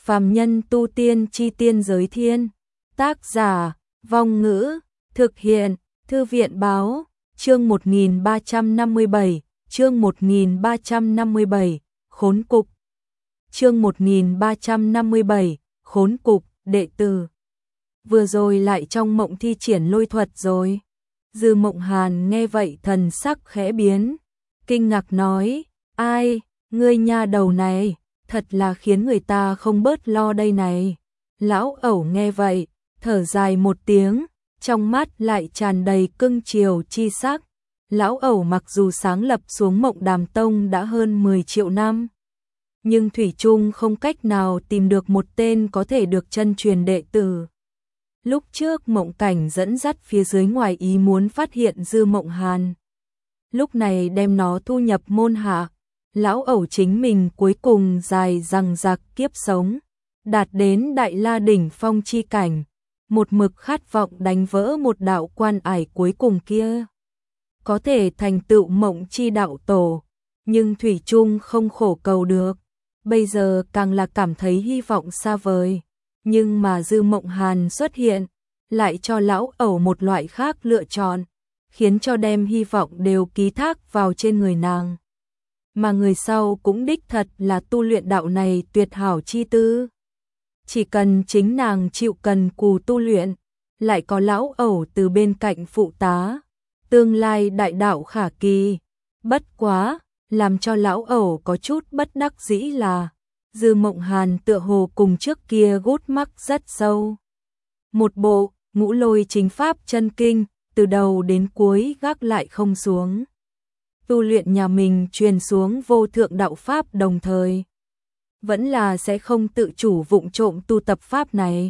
Phàm nhân tu tiên chi tiên giới thiên. Tác giả, Vong Ngữ, thực hiện, Thư viện báo, chương 1357, chương 1357, khốn cục. Chương 1357, khốn cục, đệ tử. Vừa rồi lại trong mộng thi triển lôi thuật rồi. Dư Mộng Hàn nghe vậy thần sắc khẽ biến, kinh ngạc nói, ai, ngươi nha đầu này, thật là khiến người ta không bớt lo đây này. Lão ẩu nghe vậy, thở dài một tiếng, trong mắt lại tràn đầy cưng chiều chi sắc. Lão ẩu mặc dù sáng lập xuống Mộng Đàm Tông đã hơn 10 triệu năm, nhưng thủy chung không cách nào tìm được một tên có thể được chân truyền đệ tử. Lúc trước Mộng Cảnh dẫn dắt phía dưới ngoài ý muốn phát hiện Dư Mộng Hàn. Lúc này đem nó thu nhập môn hạ, lão ẩu chính mình cuối cùng dài dằng dặc kiếp sống, đạt đến Đại La đỉnh phong chi cảnh, một mực khát vọng đánh vỡ một đạo quan ải cuối cùng kia. Có thể thành tựu mộng chi đạo tổ, nhưng thủy chung không khổ cầu được, bây giờ càng là cảm thấy hy vọng xa vời. Nhưng mà Dư Mộng Hàn xuất hiện, lại cho lão ẩu một loại khác lựa chọn, khiến cho đem hy vọng đều ký thác vào trên người nàng. Mà người sau cũng đích thật là tu luyện đạo này tuyệt hảo chi tư. Chỉ cần chính nàng chịu cần cù tu luyện, lại có lão ẩu từ bên cạnh phụ tá, tương lai đại đạo khả kỳ. Bất quá, làm cho lão ẩu có chút bất đắc dĩ là Dư Mộng Hàn tựa hồ cùng trước kia gút mắc rất sâu. Một bộ Ngũ Lôi Chính Pháp chân kinh, từ đầu đến cuối gác lại không xuống. Tu luyện nhà mình truyền xuống vô thượng đạo pháp đồng thời, vẫn là sẽ không tự chủ vụng trộm tu tập pháp này.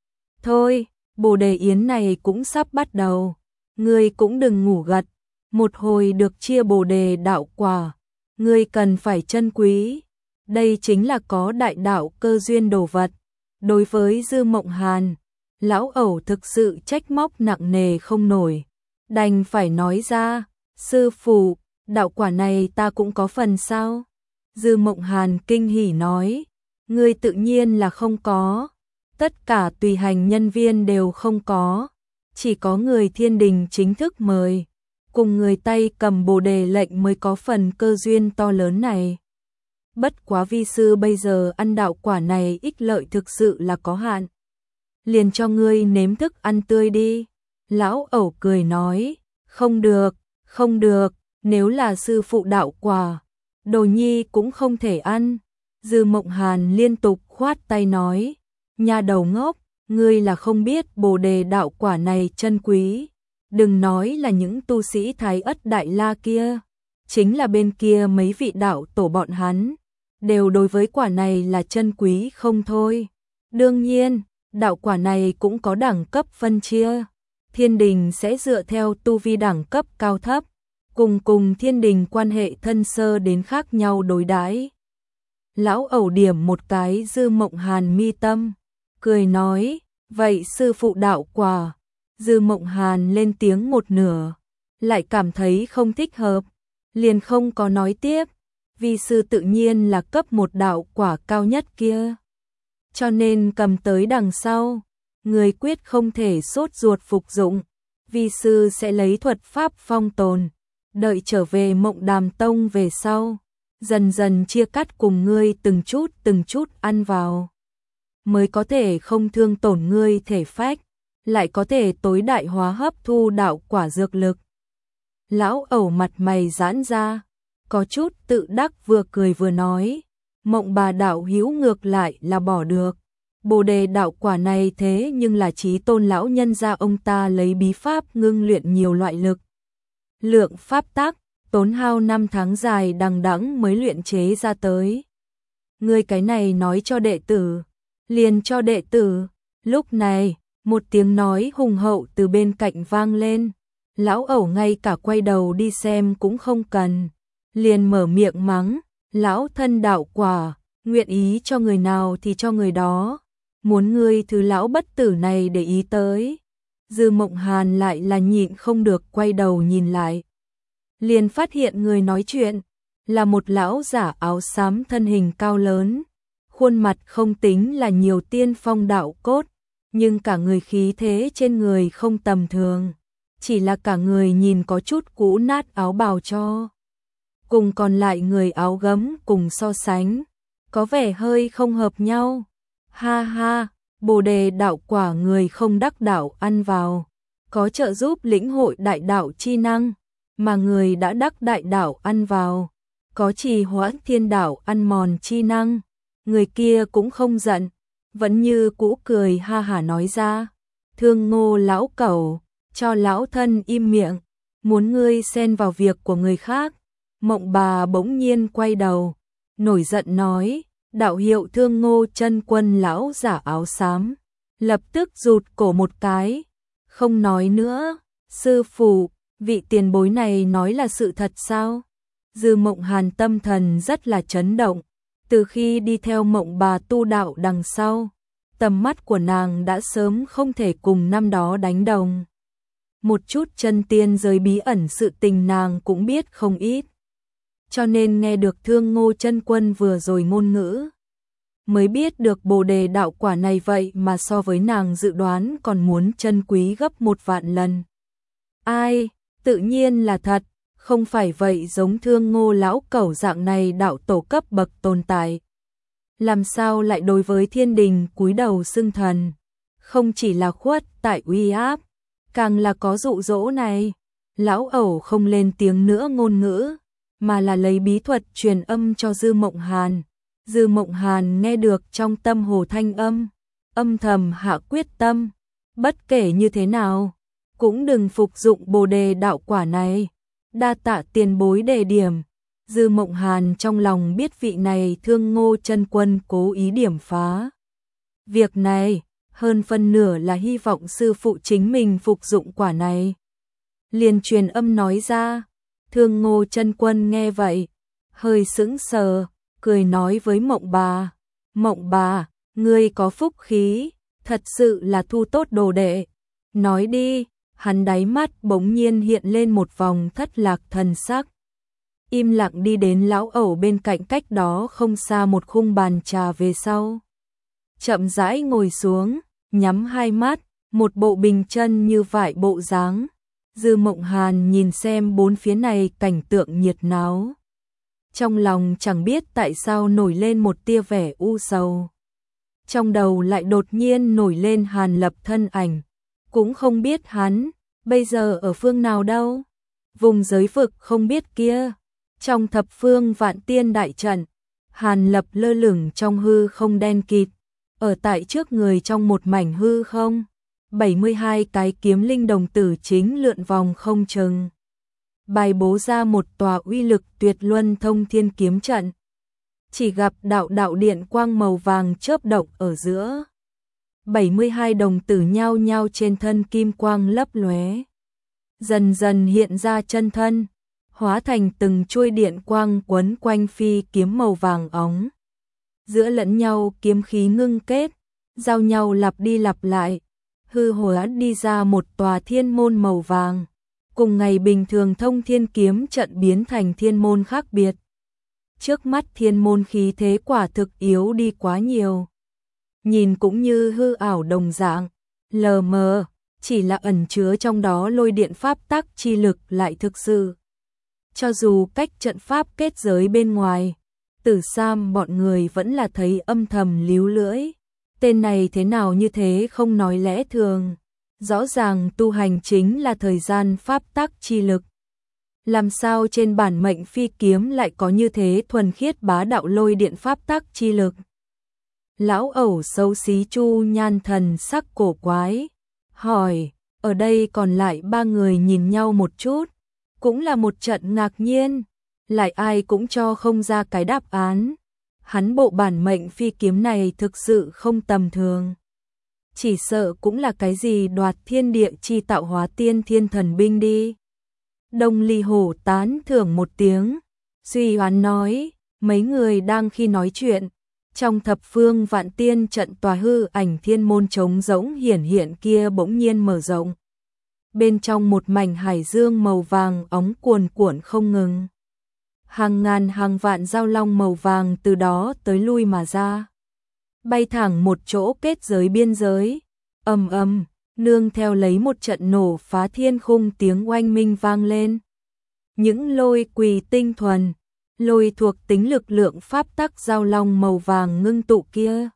Thôi, Bồ Đề Yến này cũng sắp bắt đầu, ngươi cũng đừng ngủ gật, một hồi được chia Bồ Đề đạo quả, ngươi cần phải trân quý. Đây chính là có đại đạo cơ duyên đồ vật. Đối với Dư Mộng Hàn, lão ẩu thực sự trách móc nặng nề không nổi, đành phải nói ra, sư phụ, đạo quả này ta cũng có phần sao? Dư Mộng Hàn kinh hỉ nói, ngươi tự nhiên là không có, tất cả tùy hành nhân viên đều không có, chỉ có người thiên đình chính thức mời, cùng người tay cầm Bồ Đề lệnh mới có phần cơ duyên to lớn này. Bất quá vi sư bây giờ ăn đạo quả này ích lợi thực sự là có hạn, liền cho ngươi nếm thức ăn tươi đi. Lão ẩu cười nói, không được, không được, nếu là sư phụ đạo quả, đồ nhi cũng không thể ăn. Dư Mộng Hàn liên tục khoát tay nói, nha đầu ngốc, ngươi là không biết Bồ Đề đạo quả này chân quý. Đừng nói là những tu sĩ Thái Ất Đại La kia, chính là bên kia mấy vị đạo tổ bọn hắn, đều đối với quả này là chân quý không thôi. Đương nhiên, đạo quả này cũng có đẳng cấp phân chia. Thiên đình sẽ dựa theo tu vi đẳng cấp cao thấp, cùng thiên đình quan hệ thân sơ đến khác nhau đối đãi. Lão ẩu điểm một cái Dư Mộng Hàn mi tâm, cười nói, vậy sư phụ đạo quả. Dư Mộng Hàn lên tiếng một nửa, lại cảm thấy không thích hợp, liền không có nói tiếp. Vi sư tự nhiên là cấp một đạo quả cao nhất kia, cho nên cầm tới đằng sau, người quyết không thể sốt ruột phục dụng. Vi sư sẽ lấy thuật pháp phong tồn, đợi trở về Mộng Đàm Tông về sau, dần dần chia cắt cùng ngươi từng chút ăn vào, mới có thể không thương tổn ngươi thể phách, lại có thể tối đại hóa hấp thu đạo quả dược lực. Lão ẩu mặt mày giãn ra, có chút tự đắc vừa cười vừa nói, Mộng Bà đạo hữu ngược lại là bỏ được. Bồ Đề đạo quả này thế nhưng là Chí Tôn lão nhân gia ông ta lấy bí pháp ngưng luyện nhiều loại lực lượng pháp tắc, tốn hao 5 tháng dài đằng đẵng mới luyện chế ra tới. Ngươi cái này nói cho đệ tử, liền cho đệ tử. Lúc này, một tiếng nói hùng hậu từ bên cạnh vang lên. Lão ẩu ngay cả quay đầu đi xem cũng không cần, liền mở miệng mắng, lão thân đạo quả, nguyện ý cho người nào thì cho người đó, muốn ngươi thứ lão bất tử này để ý tới. Dư Mộng Hàn lại là nhịn không được quay đầu nhìn lại, liền phát hiện người nói chuyện là một lão giả áo xám thân hình cao lớn, khuôn mặt không tính là nhiều tiên phong đạo cốt, nhưng cả người khí thế trên người không tầm thường, chỉ là cả người nhìn có chút cũ nát áo bào cho. Cùng còn lại người áo gấm cùng so sánh, có vẻ hơi không hợp nhau. Ha ha, Bồ đề đạo quả người không đắc đạo ăn vào, có trợ giúp lĩnh hội đại đạo chi năng, mà người đã đắc đại đạo ăn vào, có trì hoãn thiên đạo ăn mòn chi năng. Người kia cũng không giận, vẫn như cũ cười ha hả nói ra, Thương Ngô lão cẩu, cho lão thân im miệng, muốn ngươi xen vào việc của người khác. Mộng Bà bỗng nhiên quay đầu, nổi giận nói, đạo hiệu Thương Ngô chân quân lão giả áo xám, lập tức rụt cổ một cái, không nói nữa. Sư phụ, vị tiền bối này nói là sự thật sao? Dư Mộng Hàn tâm thần rất là chấn động, từ khi đi theo Mộng Bà tu đạo đằng sau, tầm mắt của nàng đã sớm không thể cùng năm đó đánh đồng. Một chút chân tiên giới bí ẩn sự tình nàng cũng biết không ít, cho nên nghe được Thương Ngô chân quân vừa rồi ngôn ngữ, mới biết được Bồ đề đạo quả này vậy mà so với nàng dự đoán còn muốn chân quý gấp 1.000.000 lần. Ai, tự nhiên là thật, không phải vậy giống Thương Ngô lão cẩu dạng này đạo tổ cấp bậc tồn tại, làm sao lại đối với thiên đình cúi đầu xưng thần, không chỉ là khuất tại uy áp, càng là có dụ dỗ này. Lão ẩu không lên tiếng nữa ngôn ngữ, mà là lấy bí thuật truyền âm cho Dư Mộng Hàn. Dư Mộng Hàn nghe được trong tâm hồ thanh âm, âm thầm hạ quyết tâm, bất kể như thế nào, cũng đừng phục dụng Bồ đề đạo quả này. Đa tạ tiền bối đề điểm. Dư Mộng Hàn trong lòng biết vị này Thương Ngô chân quân cố ý điểm phá việc này, hơn phân nửa là hy vọng sư phụ chính mình phục dụng quả này. Liền truyền âm nói ra. Thương Ngô chân quân nghe vậy, hơi sững sờ, cười nói với Mộng Bà, Mộng Bà, ngươi có phúc khí, thật sự là thu tốt đồ đệ. Nói đi. Hắn đáy mắt bỗng nhiên hiện lên một vòng thất lạc thần sắc, im lặng đi đến lão ẩu bên cạnh cách đó không xa một khung bàn trà về sau. Chậm rãi ngồi xuống, nhắm hai mắt, một bộ bình chân như vải bộ dáng. Dư Mộng Hàn nhìn xem bốn phía này cảnh tượng nhiệt náo, trong lòng chẳng biết tại sao nổi lên một tia vẻ u sầu. Trong đầu lại đột nhiên nổi lên Hàn Lập thân ảnh, cũng không biết hắn bây giờ ở phương nào đâu. Vùng giới vực không biết kia, trong thập phương vạn tiên đại trận, Hàn Lập lơ lửng trong hư không đen kịt, ở tại trước người trong một mảnh hư không, 72 cái kiếm linh đồng tử chính lượn vòng không chừng, bài bố ra một tòa uy lực tuyệt luân thông thiên kiếm trận. Chỉ gặp đạo đạo điện quang màu vàng chớp động ở giữa, 72 đồng tử nhao nhao trên thân kim quang lấp lóe, dần dần hiện ra chân thân, hóa thành từng chuôi điện quang quấn quanh phi kiếm màu vàng óng. Giữa lẫn nhau kiếm khí ngưng kết, giao nhau lặp đi lặp lại, hư hóa đi ra một tòa thiên môn màu vàng, cùng ngày bình thường thông thiên kiếm trận biến thành thiên môn khác biệt. Trước mắt thiên môn khí thế quả thực yếu đi quá nhiều, nhìn cũng như hư ảo đồng dạng, lờ mờ, chỉ là ẩn chứa trong đó lôi điện pháp tắc chi lực lại thực sự. Cho dù cách trận pháp kết giới bên ngoài, Tử Sam bọn người vẫn là thấy âm thầm líu lưỡi. Tên này thế nào như thế không nói lẽ thường, rõ ràng tu hành chính là thời gian pháp tắc chi lực. Làm sao trên bản mệnh phi kiếm lại có như thế thuần khiết bá đạo lôi điện pháp tắc chi lực? Lão ẩu xấu xí Chu Nhan thần sắc cổ quái, hỏi, ở đây còn lại ba người nhìn nhau một chút, cũng là một trận ngạc nhiên, lại ai cũng cho không ra cái đáp án. Hắn bộ bản mệnh phi kiếm này thực sự không tầm thường, chỉ sợ cũng là cái gì đoạt thiên địa chi tạo hóa tiên thiên thần binh đi. Đông Ly Hổ tán thưởng một tiếng, suy đoán nói, mấy người đang khi nói chuyện, trong thập phương vạn tiên trận tòa hư ảnh thiên môn trống rỗng hiển hiện kia bỗng nhiên mở rộng. Bên trong một mảnh hải dương màu vàng óng cuồn cuộn không ngừng. Hàng ngàn hàng vạn giao long màu vàng từ đó tới lui mà ra. bay thẳng một chỗ kết giới biên giới. Ầm ầm, nương theo lấy một trận nổ phá thiên khung tiếng oanh minh vang lên. Những lôi quỳ tinh thuần, lôi thuộc tính lực lượng pháp tắc giao long màu vàng ngưng tụ kia,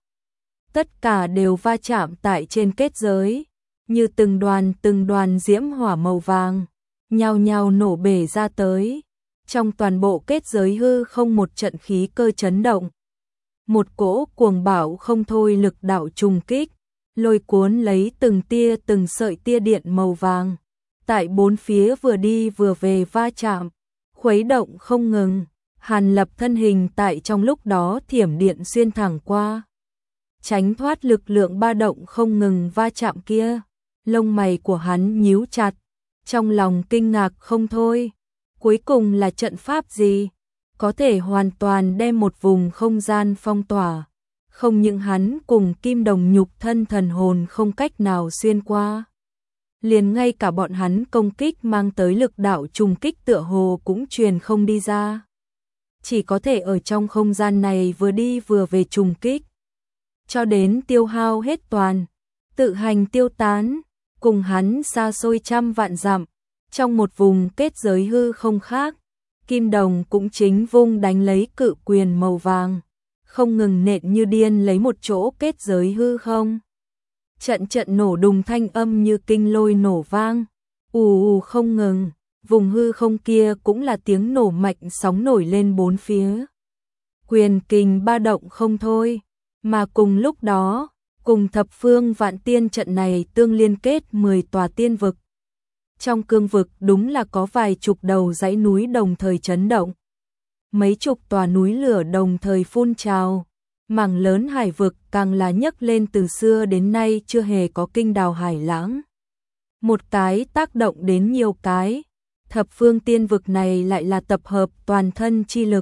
tất cả đều va chạm tại trên kết giới, như từng đoàn diễm hỏa màu vàng, nhao nhao nổ bể ra tới. Trong toàn bộ kết giới hư không một trận khí cơ chấn động. Một cỗ cuồng bạo không thôi lực đạo trùng kích, lôi cuốn lấy từng sợi tia điện màu vàng. Tại bốn phía vừa đi vừa về va chạm, khuấy động không ngừng. Hàn Lập thân hình tại trong lúc đó thiểm điện xuyên thẳng qua, tránh thoát lực lượng ba động không ngừng va chạm kia. Lông mày của hắn nhíu chặt, trong lòng kinh ngạc không thôi. Cuối cùng là trận pháp gì có thể hoàn toàn đem một vùng không gian phong tỏa, không những hắn cùng Kim Đồng nhục thân thần hồn không cách nào xuyên qua, liền ngay cả bọn hắn công kích mang tới lực đạo trùng kích tựa hồ cũng truyền không đi ra, chỉ có thể ở trong không gian này vừa đi vừa về trùng kích, cho đến tiêu hao hết toàn, tự hành tiêu tán, cùng hắn xa xôi trăm vạn dặm, trong một vùng kết giới hư không khác. Kim Đồng cũng chính vung đánh lấy cự quyền màu vàng, không ngừng nện như điên lấy một chỗ kết giới hư không. Trận nổ đùng thanh âm như kinh lôi nổ vang, ù không ngừng, vùng hư không kia cũng là tiếng nổ mạnh sóng nổi lên bốn phía. Quyền kình ba động không thôi, mà cùng lúc đó, cùng thập phương vạn tiên trận này tương liên kết 10 tòa tiên vực. Trong cương vực đúng là có vài chục đầu dãy núi đồng thời chấn động. Mấy chục tòa núi lửa đồng thời phun trào. Mảng lớn hải vực càng là nhấc lên từ xưa đến nay chưa hề có kinh đào hải lãng. Một cái tác động đến nhiều cái. Thập phương tiên vực này lại là tập hợp toàn thân chi lực.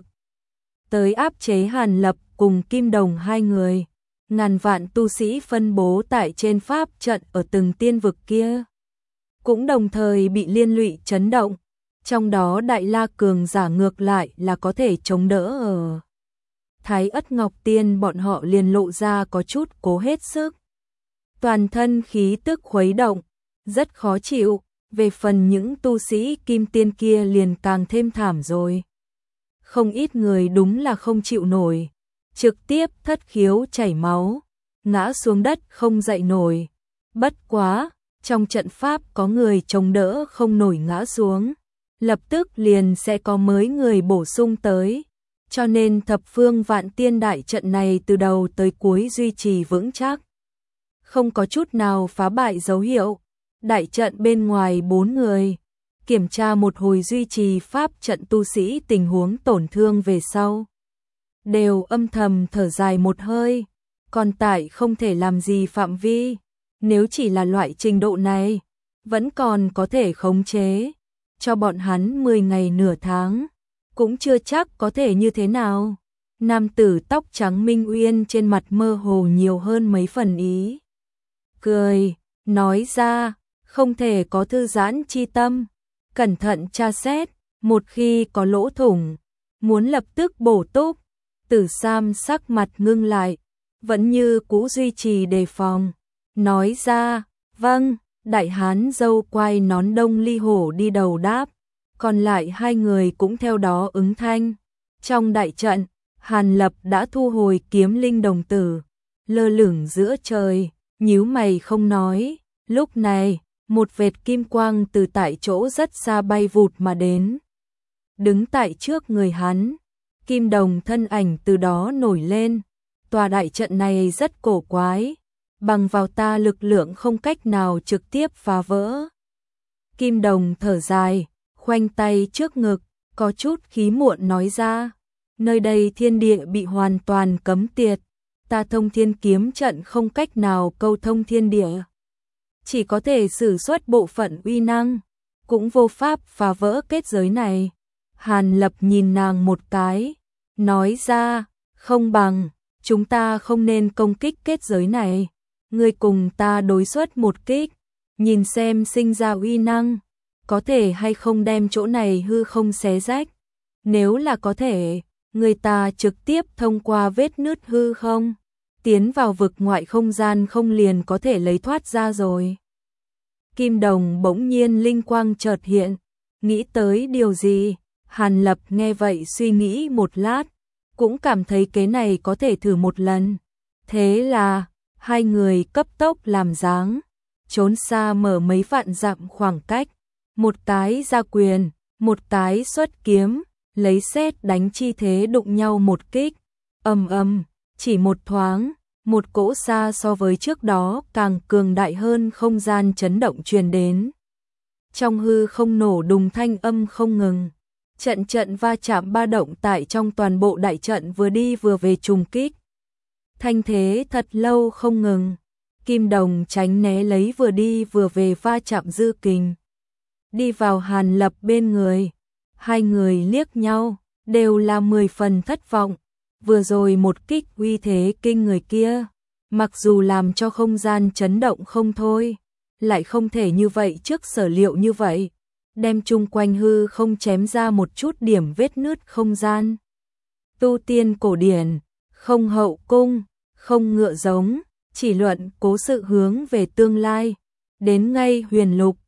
Tới áp chế Hàn Lập cùng Kim Đồng hai người. Ngàn vạn tu sĩ phân bố tại trên pháp trận ở từng tiên vực kia, cũng đồng thời bị liên lụy chấn động, trong đó Đại La cường giả ngược lại là có thể chống đỡ ở. Thái Ất Ngọc Tiên bọn họ liền lộ ra có chút cố hết sức. Toàn thân khí tức khuấy động, rất khó chịu, về phần những tu sĩ kim tiên kia liền càng thêm thảm rồi. Không ít người đúng là không chịu nổi, trực tiếp thất khiếu chảy máu, ngã xuống đất không dậy nổi. Bất quá, trong trận pháp có người chống đỡ không nổi ngã xuống, lập tức liền sẽ có mới người bổ sung tới. Cho nên thập phương vạn tiên đại trận này từ đầu tới cuối duy trì vững chắc, không có chút nào phá bại dấu hiệu. Đại trận bên ngoài 4 người, kiểm tra một hồi duy trì pháp trận tu sĩ tình huống tổn thương về sau, đều âm thầm thở dài một hơi, còn tại không thể làm gì phạm vi. Nếu chỉ là loại trình độ này, vẫn còn có thể khống chế, cho bọn hắn 10 ngày nửa tháng, cũng chưa chắc có thể như thế nào. Nam tử tóc trắng Minh Uyên trên mặt mơ hồ nhiều hơn mấy phần ý cười, nói ra, không thể có thư giãn chi tâm, cẩn thận tra xét, một khi có lỗ thủng, muốn lập tức bổ túc. Tử Sam sắc mặt ngưng lại, vẫn như cũ duy trì đề phòng, nói ra, vâng. Đại hán dâu quai nón Đông Ly Hổ đi đầu đáp, còn lại hai người cũng theo đó ứng thanh. Trong đại trận, Hàn Lập đã thu hồi kiếm linh đồng tử, lơ lửng giữa trời, nhíu mày không nói. Lúc này, một vệt kim quang từ tại chỗ rất xa bay vụt mà đến, đứng tại trước người hắn. Kim Đồng thân ảnh từ đó nổi lên. Tòa đại trận này rất cổ quái, bằng vào ta lực lượng không cách nào trực tiếp phá vỡ. Kim Đồng thở dài, khoanh tay trước ngực, có chút khí muộn nói ra, nơi đây thiên địa bị hoàn toàn cấm tiệt, ta thông thiên kiếm trận không cách nào câu thông thiên địa, chỉ có thể sử xuất bộ phận uy năng, cũng vô pháp phá vỡ kết giới này. Hàn Lập nhìn nàng một cái, nói ra, không bằng, chúng ta không nên công kích kết giới này. Ngươi cùng ta đối xuất một kích, nhìn xem sinh ra uy năng, có thể hay không đem chỗ này hư không xé rách. Nếu là có thể, người ta trực tiếp thông qua vết nứt hư không, tiến vào vực ngoại không gian không liền có thể lấy thoát ra rồi. Kim Đồng bỗng nhiên linh quang chợt hiện, nghĩ tới điều gì, Hàn Lập nghe vậy suy nghĩ một lát, cũng cảm thấy cái này có thể thử một lần. Thế là, hai người cấp tốc làm dáng, trốn xa mở mấy vạn dặm khoảng cách, một cái ra quyền, một cái xuất kiếm, lấy sét đánh chi thế đụng nhau một kích, ầm ầm, chỉ một thoáng, một cỗ xa so với trước đó càng cường đại hơn không gian chấn động truyền đến. Trong hư không nổ đùng thanh âm không ngừng, trận va chạm ba động tại trong toàn bộ đại trận vừa đi vừa về trùng kích. Thanh thế thật lâu không ngừng, Kim Đồng tránh né lấy vừa đi vừa về va chạm dư kình. Đi vào Hàn Lập bên người, hai người liếc nhau, đều là 10 phần thất vọng. Vừa rồi một kích uy thế kinh người kia, mặc dù làm cho không gian chấn động không thôi, lại không thể như vậy trước sở liệu như vậy, đem chung quanh hư không chém ra một chút điểm vết nứt không gian. Tu tiên cổ điển, không hậu cung, không ngựa giống, chỉ luận cố sự hướng về tương lai, đến ngay huyền lục,